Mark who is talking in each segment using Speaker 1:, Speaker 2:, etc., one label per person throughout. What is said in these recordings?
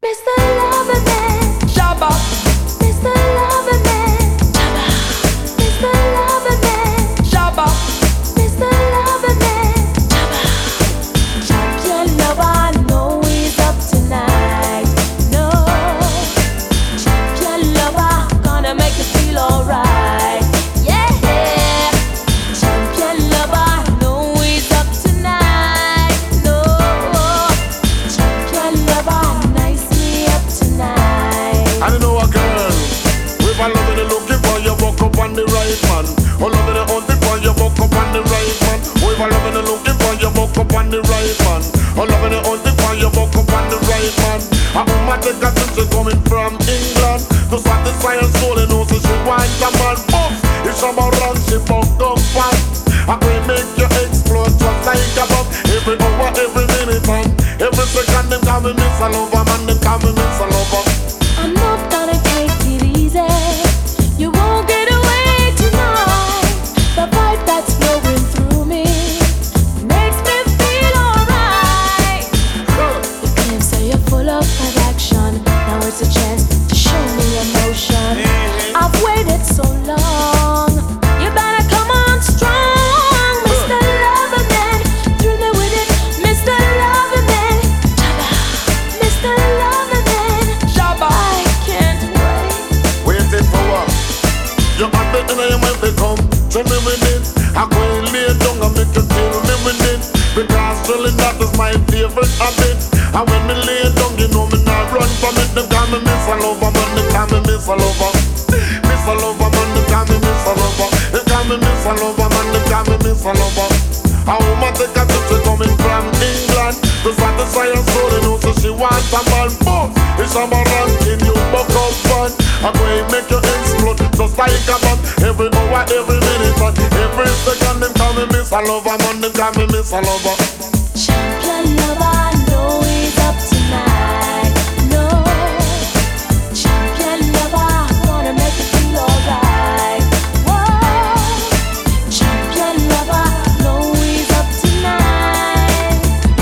Speaker 1: Mr. Loverman,
Speaker 2: Shabba,
Speaker 1: Mr. Loverman, Mr. Loverman,
Speaker 2: Shabba,
Speaker 1: Mr. Loverman, champion lover, know he's up tonight. No, champion lover, gonna make you feel alright. Yeah, champion lover, know he's up tonight. No, champion lover, nice me up tonight.
Speaker 3: I know a girl with a love in looking for you, walk up on the right man. Oh, love in the hunting for you, walk up on the right man. With a love in the looking for you, walk up on the right man. Oh, love in the hunting for you, walk up on the right man. A woman take a trip, she coming from England to satisfy her soul, and also she wants a man. Boom, it's about run, she fucked up fast. I can make you explode just like a bomb. Every hour, every minute, man. Every second, them call me Miss a Lover, man. Them call me Miss a Lover.
Speaker 1: I'm not gonna take it easy. You won't get away tonight. The vibe that's flowing through me makes me feel alright. You claim say you're full of attraction. Now it's a chance to show me emotion. I've waited so long. You better come on strong, Mr. Loverman. Thrill me with it, Mr. Loverman. Mr. Loverman.
Speaker 2: Shabba.
Speaker 1: I can't wait.
Speaker 3: Waiting for what? You have it in your mind, they come to me with it. I go and lay down and make you kill me with it. Because drilling, that is my favorite habit. And when me lay down, you know me not run from it. Them call me Miss a Lover, man. They call me Miss a Lover. Miss a Lover, man. They call me Miss a Lover. They call me Miss a Lover, man. They call me Miss a Lover. A woman take a trip, she coming from England to satisfy her soul, and also she wants a man. Boom, it's a man ranking you, buck up fun. I'm going to make you explode just like a bomb. Every hour, every minute, and every second, them call me Miss a Lover, man. Them call me Miss a Lover.
Speaker 1: Champion lover, know he's up tonight. No, champion lover, gonna make you feel alright. Whoa, champion lover, know he's up tonight.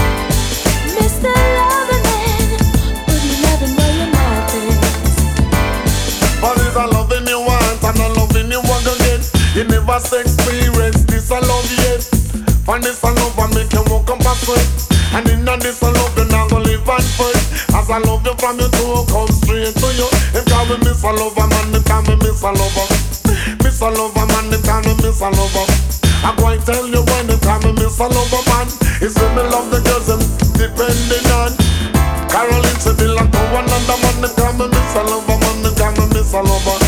Speaker 1: Mr. Loverman, put your loving where your mouth is.
Speaker 3: But it's a loving you want and a loving you want again. You never experience this a love yet. For this a love I make you walk up a sweat. And in this a love you not gonna live and fight. As I love you from your toe, come straight to you. Them call me Miss a Lover, man. Them call me Miss a Lover. Miss a Lover, man. Them call me Miss a Lover. I'm going to tell you when they call me Miss a Lover, man. It's when me love the girls them depending on. Caroline, she belong to one another, man. They call me Miss a Lover, man. They call me Miss a Lover.